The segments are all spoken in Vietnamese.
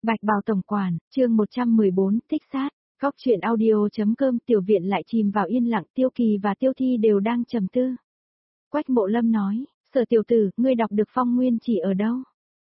Bạch Bào tổng quản, chương 114, thích sát. Góc truyện audio.com. Tiểu viện lại chìm vào yên lặng, Tiêu Kỳ và Tiêu Thi đều đang trầm tư. Quách Mộ Lâm nói, Sở tiểu tử, ngươi đọc được phong nguyên chỉ ở đâu?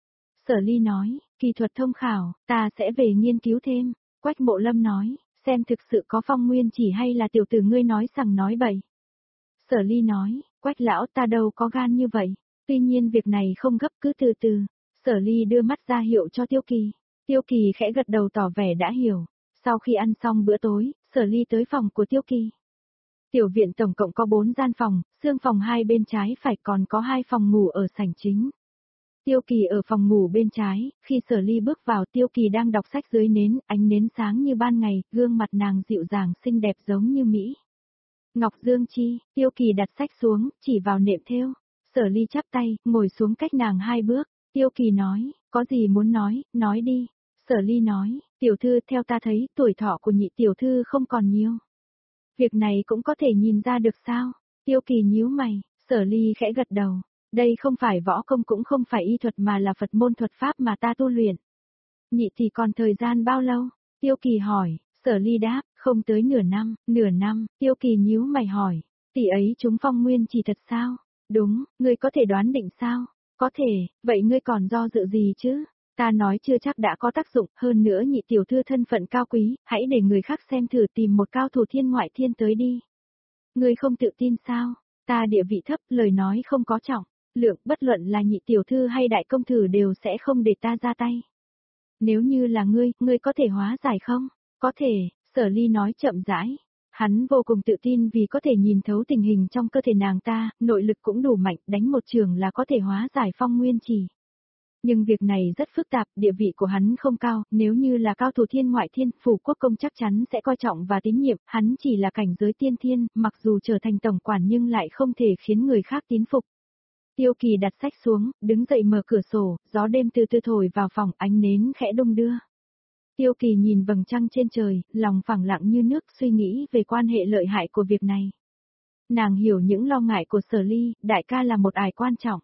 Sở Ly nói, kỳ thuật thông khảo, ta sẽ về nghiên cứu thêm. Quách Mộ Lâm nói, xem thực sự có phong nguyên chỉ hay là tiểu tử ngươi nói sằng nói bậy. Sở Ly nói, Quách lão, ta đâu có gan như vậy, tuy nhiên việc này không gấp, cứ từ từ. Sở Ly đưa mắt ra hiệu cho Tiêu Kỳ. Tiêu Kỳ khẽ gật đầu tỏ vẻ đã hiểu. Sau khi ăn xong bữa tối, Sở Ly tới phòng của Tiêu Kỳ. Tiểu viện tổng cộng có 4 gian phòng, xương phòng hai bên trái phải, còn có 2 phòng ngủ ở sảnh chính. Tiêu Kỳ ở phòng ngủ bên trái, khi Sở Ly bước vào, Tiêu Kỳ đang đọc sách dưới nến, ánh nến sáng như ban ngày, gương mặt nàng dịu dàng xinh đẹp giống như Mỹ. Ngọc Dương Chi, Tiêu Kỳ đặt sách xuống, chỉ vào nệm thêu. Sở Ly chắp tay, ngồi xuống cách nàng 2 bước. Tiêu Kỳ nói, có gì muốn nói đi. Sở Ly nói, tiểu thư, theo ta thấy, tuổi thọ của nhị tiểu thư không còn nhiều. Việc này cũng có thể nhìn ra được sao? Tiêu Kỳ nhíu mày. Sở Ly khẽ gật đầu. Đây không phải võ công cũng không phải y thuật mà là Phật môn thuật pháp mà ta tu luyện. Nhị thì còn thời gian bao lâu? Tiêu Kỳ hỏi. Sở Ly đáp, không tới nửa năm. Tiêu Kỳ nhíu mày hỏi, tỷ ấy trúng phong nguyên chỉ thật sao? Đúng, ngươi có thể đoán định sao? Có thể, vậy ngươi còn do dự gì chứ? Ta nói chưa chắc đã có tác dụng, hơn nữa nhị tiểu thư thân phận cao quý, hãy để người khác xem thử, tìm một cao thủ thiên ngoại thiên tới đi. Ngươi không tự tin sao? Ta địa vị thấp, lời nói không có trọng lượng, bất luận là nhị tiểu thư hay đại công tử đều sẽ không để ta ra tay. Nếu như là ngươi có thể hóa giải không? Có thể, Sở Ly nói chậm rãi. Hắn vô cùng tự tin vì có thể nhìn thấu tình hình trong cơ thể nàng ta, nội lực cũng đủ mạnh, đánh một trường là có thể hóa giải phong nguyên chỉ. Nhưng việc này rất phức tạp, địa vị của hắn không cao, nếu như là cao thủ thiên ngoại thiên, phủ quốc công chắc chắn sẽ coi trọng và tín nhiệm, hắn chỉ là cảnh giới tiên thiên, mặc dù trở thành tổng quản nhưng lại không thể khiến người khác tín phục. Tiêu Kỳ đặt sách xuống, đứng dậy mở cửa sổ, gió đêm từ từ thổi vào phòng, ánh nến khẽ đung đưa. Tiêu Kỳ nhìn vầng trăng trên trời, lòng phẳng lặng như nước, suy nghĩ về quan hệ lợi hại của việc này. Nàng hiểu những lo ngại của Sở Ly, đại ca là một ải quan trọng.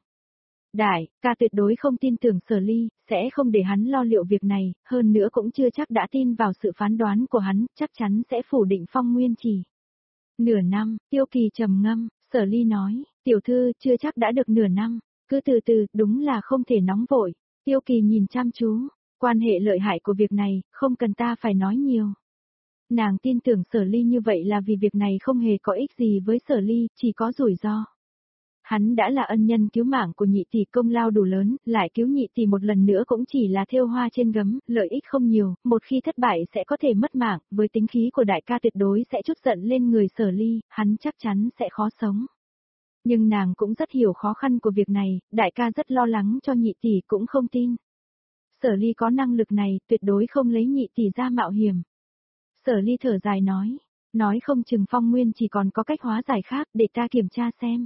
Đại ca tuyệt đối không tin tưởng Sở Ly, sẽ không để hắn lo liệu việc này, hơn nữa cũng chưa chắc đã tin vào sự phán đoán của hắn, chắc chắn sẽ phủ định phong nguyên chỉ. Nửa năm, Tiêu Kỳ trầm ngâm, Sở Ly nói, tiểu thư, chưa chắc đã được nửa năm, cứ từ từ, đúng là không thể nóng vội. Tiêu Kỳ nhìn chăm chú, quan hệ lợi hại của việc này, không cần ta phải nói nhiều. Nàng tin tưởng Sở Ly như vậy là vì việc này không hề có ích gì với Sở Ly, chỉ có rủi ro. Hắn đã là ân nhân cứu mạng của nhị tỷ, công lao đủ lớn, lại cứu nhị tỷ một lần nữa cũng chỉ là thêu hoa trên gấm, lợi ích không nhiều, một khi thất bại sẽ có thể mất mạng, với tính khí của đại ca tuyệt đối sẽ trút giận lên người Sở Ly, hắn chắc chắn sẽ khó sống. Nhưng nàng cũng rất hiểu khó khăn của việc này, đại ca rất lo lắng cho nhị tỷ cũng không tin. Sở Ly có năng lực này, tuyệt đối không lấy nhị tỷ ra mạo hiểm. Sở Ly thở dài nói không chừng phong nguyên chỉ còn có cách hóa giải khác, để ta kiểm tra xem.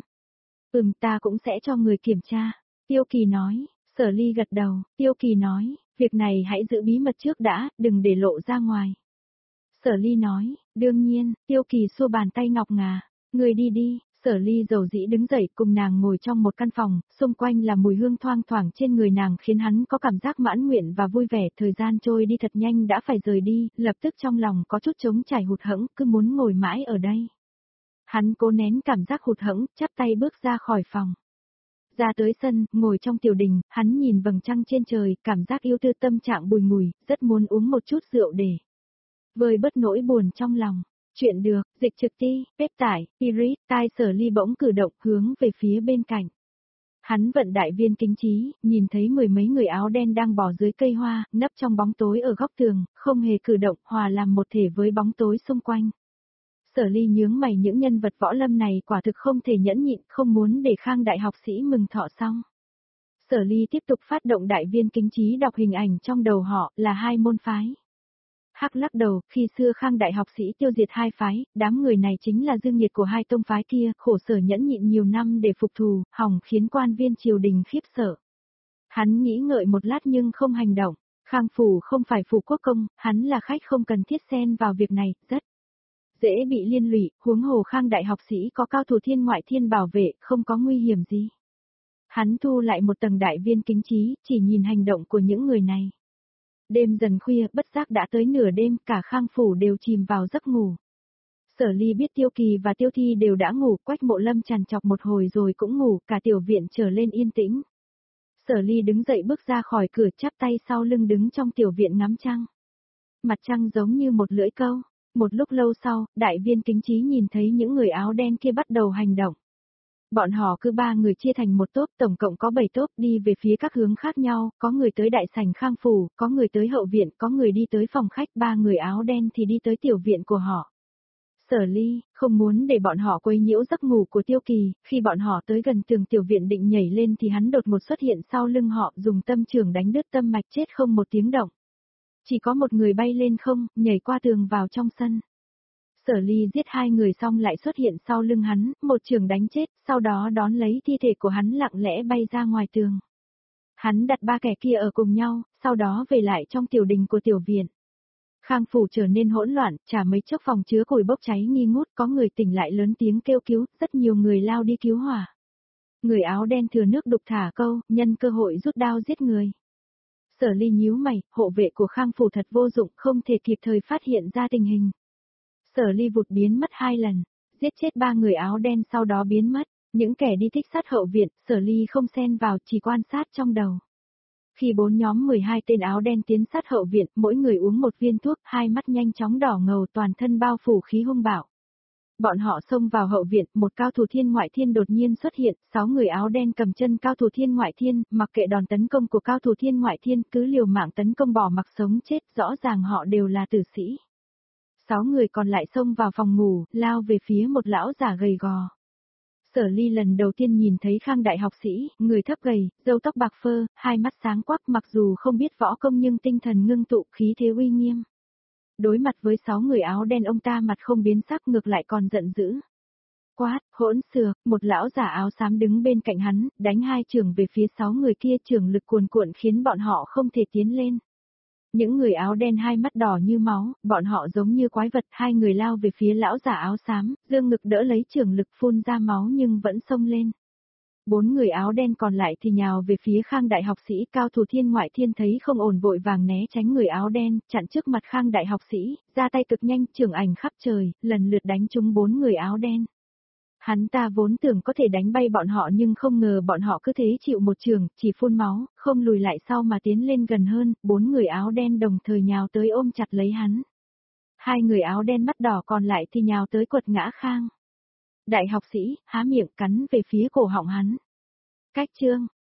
Ta cũng sẽ cho người kiểm tra. Tiêu Kỳ nói. Sở Ly gật đầu. Tiêu Kỳ nói, việc này hãy giữ bí mật trước đã, đừng để lộ ra ngoài. Sở Ly nói, đương nhiên. Tiêu Kỳ xua bàn tay ngọc ngà. Người đi đi. Sở Ly dầu dĩ đứng dậy, cùng nàng ngồi trong một căn phòng, xung quanh là mùi hương thoang thoảng trên người nàng khiến hắn có cảm giác mãn nguyện và vui vẻ. Thời gian trôi đi thật nhanh, đã phải rời đi, lập tức trong lòng có chút trống trải hụt hẫng, cứ muốn ngồi mãi ở đây. Hắn cố nén cảm giác hụt hẫng, chắp tay bước ra khỏi phòng. Ra tới sân, ngồi trong tiểu đình, hắn nhìn vầng trăng trên trời, cảm giác yêu tư, tâm trạng bùi ngùi, rất muốn uống một chút rượu để vơi bớt nỗi buồn trong lòng. Chuyện được, dịch trực ti, bếp tải, Iris, tai. Sở Ly bỗng cử động, hướng về phía bên cạnh. Hắn vận đại viên kính trí, nhìn thấy 10 mấy người áo đen đang bò dưới cây hoa, nấp trong bóng tối ở góc tường, không hề cử động, hòa làm một thể với bóng tối xung quanh. Sở Ly nhướng mày, những nhân vật võ lâm này quả thực không thể nhẫn nhịn, không muốn để Khang đại học sĩ mừng thọ xong. Sở Ly tiếp tục phát động đại viên kính trí, đọc hình ảnh trong đầu họ, là 2 môn phái. Hắc lắc đầu, khi xưa Khang đại học sĩ tiêu diệt 2 phái, đám người này chính là dương nhiệt của 2 tông phái kia, khổ sở nhẫn nhịn nhiều năm để phục thù, hỏng khiến quan viên triều đình khiếp sợ. Hắn nghĩ ngợi một lát nhưng không hành động. Khang phủ không phải phủ quốc công, hắn là khách không cần thiết xen vào việc này, rất dễ bị liên lụy, huống hồ Khang đại học sĩ có cao thủ thiên ngoại thiên bảo vệ, không có nguy hiểm gì. Hắn thu lại một tầng đại viên kính trí, chỉ nhìn hành động của những người này. Đêm dần khuya, bất giác đã tới nửa đêm, cả Khang phủ đều chìm vào giấc ngủ. Sở Ly biết Tiêu Kỳ và Tiêu Thi đều đã ngủ, Quách Mộ Lâm trằn trọc một hồi rồi cũng ngủ, cả tiểu viện trở lên yên tĩnh. Sở Ly đứng dậy bước ra khỏi cửa, chắp tay sau lưng đứng trong tiểu viện ngắm trăng. Mặt trăng giống như một lưỡi câu. Một lúc lâu sau, đại viên Kính Chí nhìn thấy những người áo đen kia bắt đầu hành động. Bọn họ cứ 3 người chia thành một tốp, tổng cộng có 7 tốp đi về phía các hướng khác nhau, có người tới đại sảnh Khang phủ, có người tới hậu viện, có người đi tới phòng khách, 3 người áo đen thì đi tới tiểu viện của họ. Sở Ly, không muốn để bọn họ quấy nhiễu giấc ngủ của Tiêu Kỳ, khi bọn họ tới gần tường tiểu viện định nhảy lên thì hắn đột ngột xuất hiện sau lưng họ, dùng tâm chưởng đánh đứt tâm mạch, chết không một tiếng động. Chỉ có một người bay lên không, nhảy qua tường vào trong sân. Sở Ly giết 2 người xong lại xuất hiện sau lưng hắn, một chưởng đánh chết, sau đó đón lấy thi thể của hắn lặng lẽ bay ra ngoài tường. Hắn đặt 3 kẻ kia ở cùng nhau, sau đó về lại trong tiểu đình của tiểu viện. Khang phủ trở nên hỗn loạn, chả mấy chốc phòng chứa củi bốc cháy nghi ngút, có người tỉnh lại lớn tiếng kêu cứu, rất nhiều người lao đi cứu hỏa. Người áo đen thừa nước đục thả câu, nhân cơ hội rút đao giết người. Sở Ly nhíu mày, hộ vệ của Khang phủ thật vô dụng, không thể kịp thời phát hiện ra tình hình. Sở Ly vụt biến mất 2 lần, giết chết 3 người áo đen sau đó biến mất, những kẻ đi thích sát hậu viện, Sở Ly không xen vào, chỉ quan sát trong đầu. Khi 4 nhóm 12 tên áo đen tiến sát hậu viện, mỗi người uống một viên thuốc, hai mắt nhanh chóng đỏ ngầu, toàn thân bao phủ khí hung bạo. Bọn họ xông vào hậu viện, một cao thủ thiên ngoại thiên đột nhiên xuất hiện, 6 người áo đen cầm chân cao thủ thiên ngoại thiên, mặc kệ đòn tấn công của cao thủ thiên ngoại thiên, cứ liều mạng tấn công bỏ mặc sống chết, rõ ràng họ đều là tử sĩ. 6 người còn lại xông vào phòng ngủ, lao về phía một lão giả gầy gò. Sở Ly lần đầu tiên nhìn thấy Khang đại học sĩ, người thấp gầy, râu tóc bạc phơ, hai mắt sáng quắc, mặc dù không biết võ công nhưng tinh thần ngưng tụ, khí thế uy nghiêm. Đối mặt với 6 người áo đen, ông ta mặt không biến sắc, ngược lại còn giận dữ. Quát, hỗn xược, một lão giả áo xám đứng bên cạnh hắn, đánh 2 chưởng về phía 6 người kia, chưởng lực cuồn cuộn khiến bọn họ không thể tiến lên. Những người áo đen hai mắt đỏ như máu, bọn họ giống như quái vật, 2 người lao về phía lão giả áo xám, dương ngực đỡ lấy chưởng lực phun ra máu nhưng vẫn xông lên. 4 người áo đen còn lại thì nhào về phía Khang đại học sĩ, cao thủ thiên ngoại thiên thấy không ổn vội vàng né tránh người áo đen, chặn trước mặt Khang đại học sĩ, ra tay cực nhanh, chưởng ảnh khắp trời, lần lượt đánh trúng 4 người áo đen. Hắn ta vốn tưởng có thể đánh bay bọn họ nhưng không ngờ bọn họ cứ thế chịu một chưởng, chỉ phun máu, không lùi lại sau mà tiến lên gần hơn, 4 người áo đen đồng thời nhào tới ôm chặt lấy hắn. 2 người áo đen mắt đỏ còn lại thì nhào tới quật ngã Khang. Đại học sĩ, há miệng cắn về phía cổ họng hắn. Cách chương